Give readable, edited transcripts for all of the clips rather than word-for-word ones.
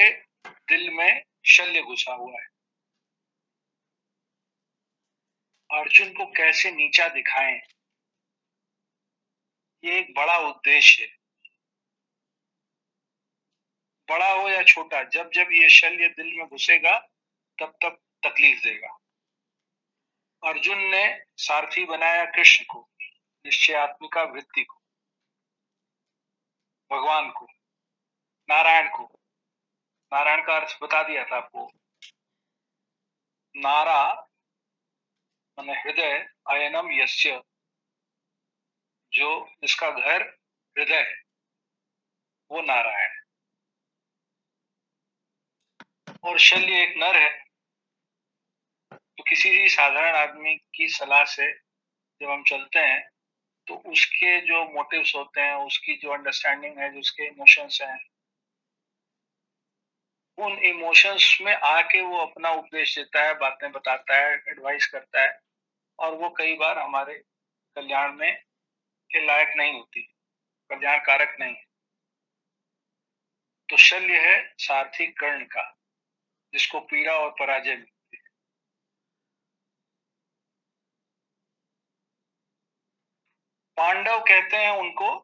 के दिल में शल्य घुसा हुआ है। अर्जुन को कैसे नीचा दिखाएं, ये एक बड़ा उद्देश्य है। बड़ा हो या छोटा, जब जब ये शल्य दिल में घुसेगा तब तब तकलीफ देगा। अर्जुन ने सारथी बनाया कृष्ण को, निश्चयात्मिका वृत्ति को, भगवान को, नारायण को। नारायण का अर्थ बता दिया था आपको। नारा माने हृदय, अयनम यस्य, जो जिसका घर हृदय है वो नारायण है। और शल्य एक नर है। तो किसी भी साधारण आदमी की सलाह से जब हम चलते हैं तो उसके जो मोटिव्स होते हैं, उसकी जो अंडरस्टैंडिंग है, जो उसके इमोशंस हैं, उन इमोशंस में आके वो अपना उपदेश देता है, बातें बताता है, एडवाइस करता है, और वो कई बार हमारे कल्याण में के लायक नहीं होती, कल्याण कारक नहीं है। तो शल्य है सारथी कर्ण का, जिसको पीड़ा और पराजय मिलती है। पांडव कहते हैं उनको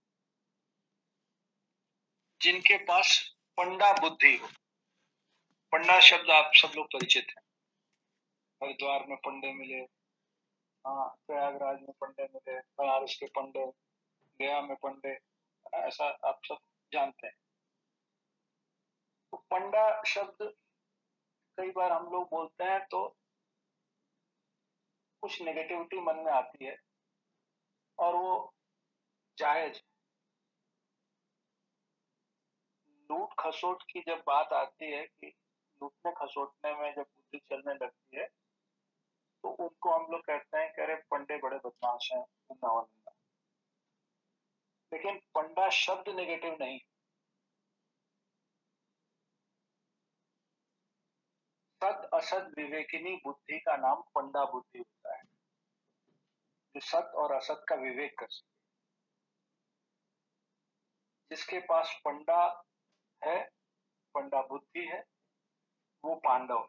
जिनके पास पंडा बुद्धि हो। पंडा शब्द आप सब लोग परिचित हैं। हरिद्वार में पंडे मिले, हाँ, प्रयागराज में पंडे मिले, बनारस के पंडे, गया में पंडे, ऐसा आप सब जानते हैं। तो पंडा शब्द कई बार हम लोग बोलते हैं तो कुछ नेगेटिविटी मन में आती है, और वो जायज। लूट खसोट की जब बात आती है कि लूटने खसोटने में जब बुद्धि चलने लगती है तो उनको हम लोग कहते हैं कि अरे पंडे बड़े बदमाश हैं, वृंदावन में। लेकिन पंडा शब्द नेगेटिव नहीं। सत असत विवेकिनी बुद्धि का नाम पंडा बुद्धि होता है, जो सत और असत का विवेक कर सके। जिसके पास पंडा है, पंडा बुद्धि है, वो पांडव।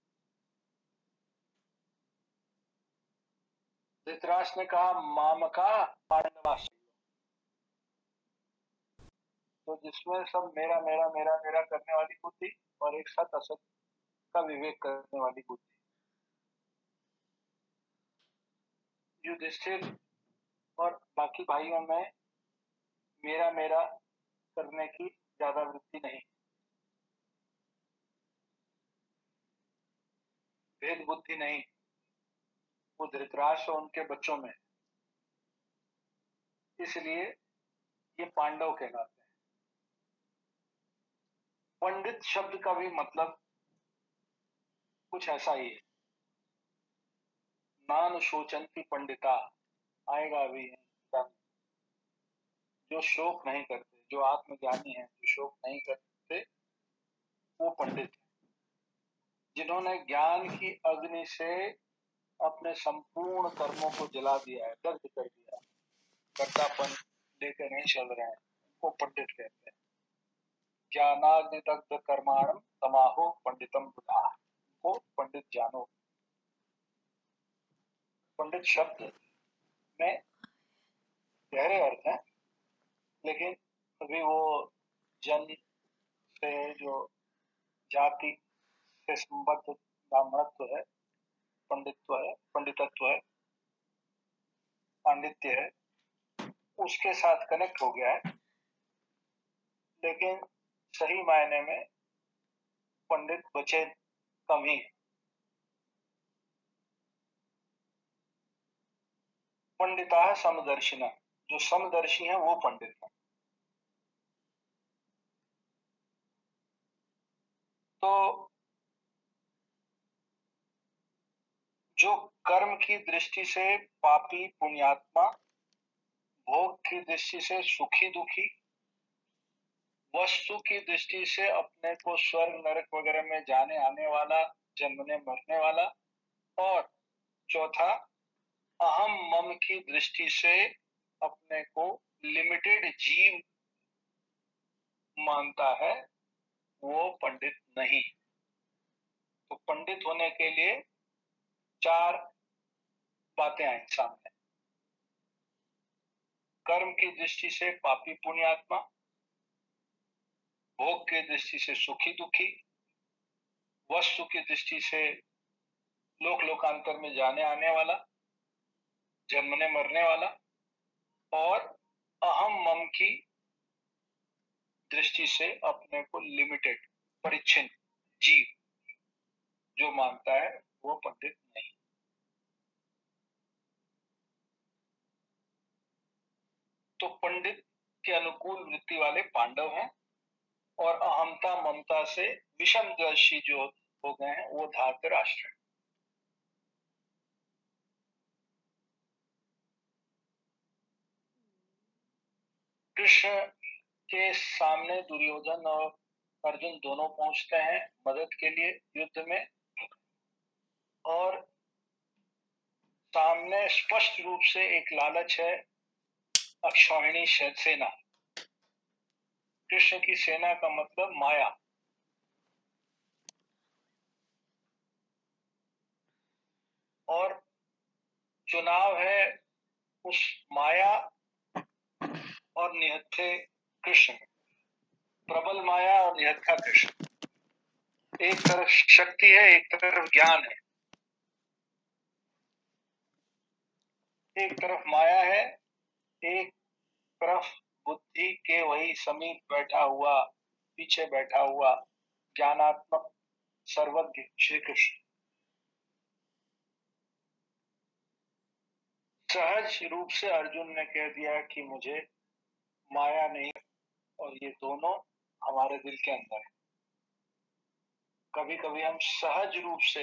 धृतराष्ट्र ने कहा मामका पांडवाश्रय, तो जिसमें सब मेरा मेरा मेरा मेरा करने वाली बुद्धि और एक सत असत का विवेक करने वाली बुद्धि। युधिष्ठिर और बाकी भाइयों में मेरा मेरा करने की ज्यादा वृत्ति नहीं, भेद बुद्धि नहीं। वो धृतराष्ट्र और उनके बच्चों में, इसलिए ये पांडव कहलाते हैं। पंडित शब्द का भी मतलब कुछ ऐसा ही है। नान शोचंती पंडिता, आएगा अभी, जो शोक नहीं करते, जो आत्मज्ञानी है, जो शोक नहीं करते, वो पंडित है। जिन्होंने ज्ञान की अग्नि से अपने संपूर्ण कर्मों को जला दिया है, दग्ध कर दिया है, कर्तापन लेकर नहीं चल रहे हैं, वो पंडित कहते हैं। ज्ञानाग्नि दग्ध कर्माणम तमाहो पंडितम बुधा, वो पंडित जानो। पंडित शब्द में गहरे अर्थ हैं, लेकिन अभी वो जन्म से जो जाति से संबद्ध ब्राह्मणत्व है, पंडित्व है, पंडितत्व है, पांडित्य है, उसके साथ कनेक्ट हो गया है। लेकिन सही मायने में पंडित बचे कम ही। पंडिता है समदर्शिना, जो समदर्शी है वो पंडित है। तो जो कर्म की दृष्टि से पापी पुण्यात्मा, भोग की दृष्टि से सुखी दुखी, वस्तु की दृष्टि से अपने को स्वर्ग नरक वगैरह में जाने आने वाला, जन्मने मरने वाला, और चौथा अहम मम की दृष्टि से अपने को लिमिटेड जीव मानता है, वो पंडित नहीं। तो पंडित होने के लिए 4 बातें आई सामने। कर्म की दृष्टि से पापी पुण्यात्मा, भोग की दृष्टि से सुखी दुखी, वस्तु की दृष्टि से लोक लोकांतर में जाने आने वाला, जन्मने मरने वाला, और अहम मम की दृष्टि से अपने को लिमिटेड, परिच्छिन्न जीव जो मानता है वो पंडित नहीं। तो पंडित के अनुकूल वृत्ति वाले पांडव हैं, और अहमता ममता से विषम दर्शी जो हो गए हैं वो धातराष्ट्र। कृष्ण के सामने दुर्योधन और अर्जुन दोनों पहुंचते हैं मदद के लिए युद्ध में, और सामने स्पष्ट रूप से एक लालच है, अक्षौहिणी सेना। कृष्ण की सेना का मतलब माया, और चुनाव है उस माया और निहत्थे कृष्ण, प्रबल माया और निहत्था कृष्ण। एक तरफ शक्ति है, एक तरफ ज्ञान है, एक तरफ माया है, एक तरफ बुद्धि के वही समीप बैठा हुआ, पीछे बैठा हुआ ज्ञानात्मक सर्वज्ञ श्री कृष्ण। सहज रूप से अर्जुन ने कह दिया कि मुझे माया नहीं, और ये दोनों हमारे दिल के अंदर है। कभी कभी हम सहज रूप से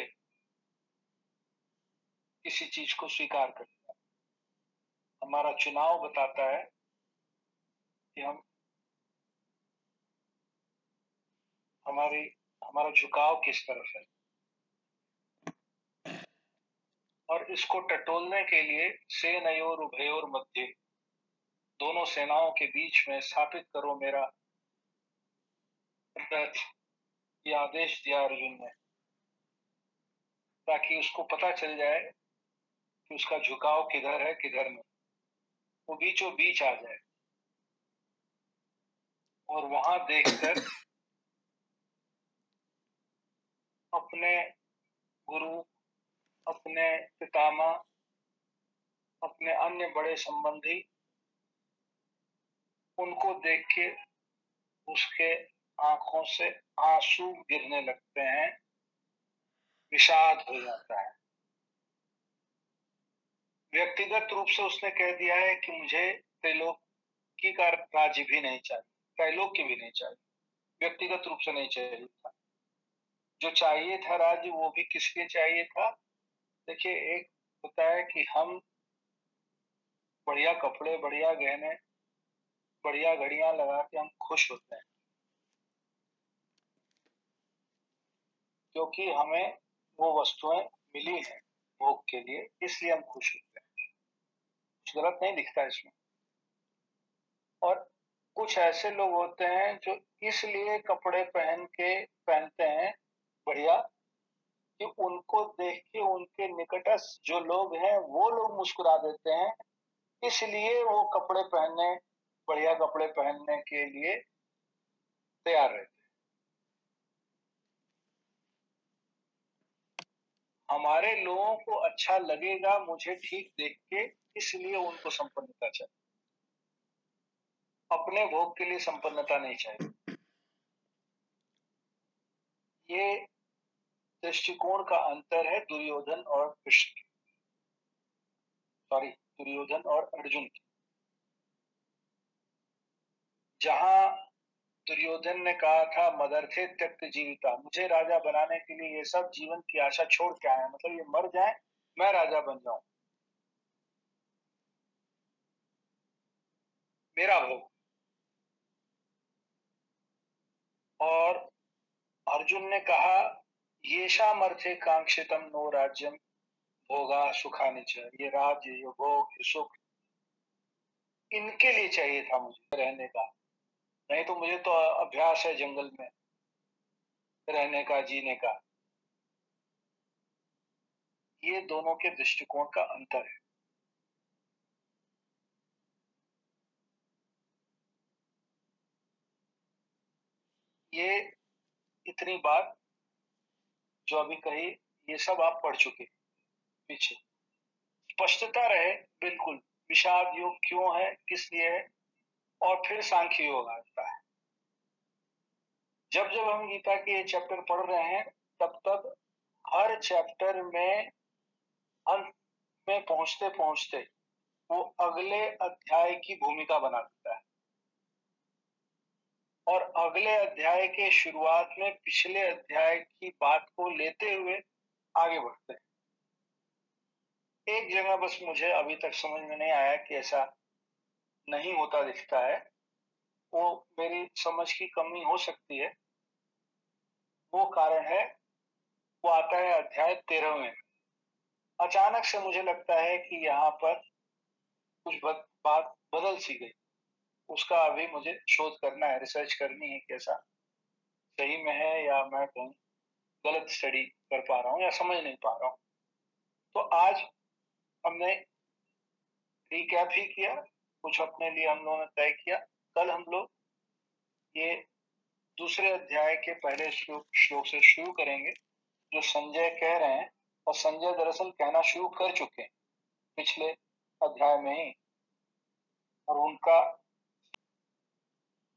किसी चीज को स्वीकार करते हैं। हमारा चुनाव बताता है कि हमारा झुकाव किस तरफ है, और इसको टटोलने के लिए सेनयोर उभयोर मध्य, दोनों सेनाओं के बीच में स्थापित करो मेरा रथ, ये आदेश दिया अर्जुन ने, ताकि उसको पता चल जाए कि उसका झुकाव किधर है किधर नहीं, वो बीचों बीच आ जाए, और वहां देखकर अपने गुरु, अपने पितामह, अपने अन्य बड़े संबंधी, उनको देख के उसके आंखों से आंसू गिरने लगते हैं, विषाद हो जाता है। व्यक्तिगत रूप से उसने कह दिया है कि मुझे त्रिलोकी का राज्य भी नहीं चाहिए, त्रैलोक्य भी नहीं चाहिए, व्यक्तिगत रूप से नहीं चाहिए था। जो चाहिए था राज्य वो भी किसके चाहिए था? देखिए, एक होता है कि हम बढ़िया कपड़े, बढ़िया गहने, बढ़िया घड़ियां लगा के हम खुश होते हैं, क्योंकि हमें वो वस्तुएं मिली हैं भोग के लिए, इसलिए हम खुश होते हैं। कुछ गलत नहीं दिखता इसमें। और कुछ ऐसे लोग होते हैं जो इसलिए कपड़े पहनते हैं बढ़िया, कि उनको देख के उनके निकटस्थ जो लोग हैं वो लोग मुस्कुरा देते हैं, इसलिए वो बढ़िया कपड़े पहनने के लिए तैयार रहते हैं। हमारे लोगों को अच्छा लगेगा मुझे ठीक देख के, इसलिए उनको संपन्नता चाहिए, अपने भोग के लिए संपन्नता नहीं चाहिए। ये दृष्टिकोण का अंतर है दुर्योधन और कृष्ण की, सॉरी, दुर्योधन और अर्जुन की। जहां दुर्योधन ने कहा था मदर्थे त्यक्त जीविता, मुझे राजा बनाने के लिए ये सब जीवन की आशा छोड़ के आए, मतलब ये मर जाए मैं राजा बन जाऊं, मेरा भोग। और अर्जुन ने कहा येषाम अर्थे कांक्षितम नो राज्यम भोगा सुखानि च, ये राज्य, ये भोग, ये सुख इनके लिए चाहिए था मुझे रहने का, नहीं तो मुझे तो अभ्यास है जंगल में, रहने का, जीने का, ये दोनों के दृष्टिकोण का अंतर है। ये इतनी बात जो अभी कही, ये सब आप पढ़ चुके पीछे। स्पष्टता रहे बिल्कुल, विषाद योग क्यों है, किस लिए है, और फिर सांख्य योग आता है। जब जब हम गीता के ये चैप्टर पढ़ रहे हैं, तब तब हर चैप्टर में अंत में पहुंचते पहुंचते वो अगले अध्याय की भूमिका बना देता है, और अगले अध्याय के शुरुआत में पिछले अध्याय की बात को लेते हुए आगे बढ़ते हैं। एक जगह बस मुझे अभी तक समझ में नहीं आया कि ऐसा नहीं होता दिखता है, वो मेरी समझ की कमी हो सकती है। वो कारण है, वो आता है अध्याय 13 में। अचानक से मुझे लगता है कि यहाँ पर कुछ बात बदल सी गई। उसका अभी मुझे शोध करना है, रिसर्च करनी है कि ऐसा सही में है या मैं कहीं गलत स्टडी कर पा रहा हूँ या समझ नहीं पा रहा हूँ। तो आज हमने रिकैप ही किया, कुछ अपने लिए हम लोगों ने तय किया। कल हम लोग ये दूसरे अध्याय के पहले श्लोक से शुरू करेंगे, जो संजय कह रहे हैं, और संजय दरअसल कहना शुरू कर चुके हैं पिछले अध्याय में ही, और उनका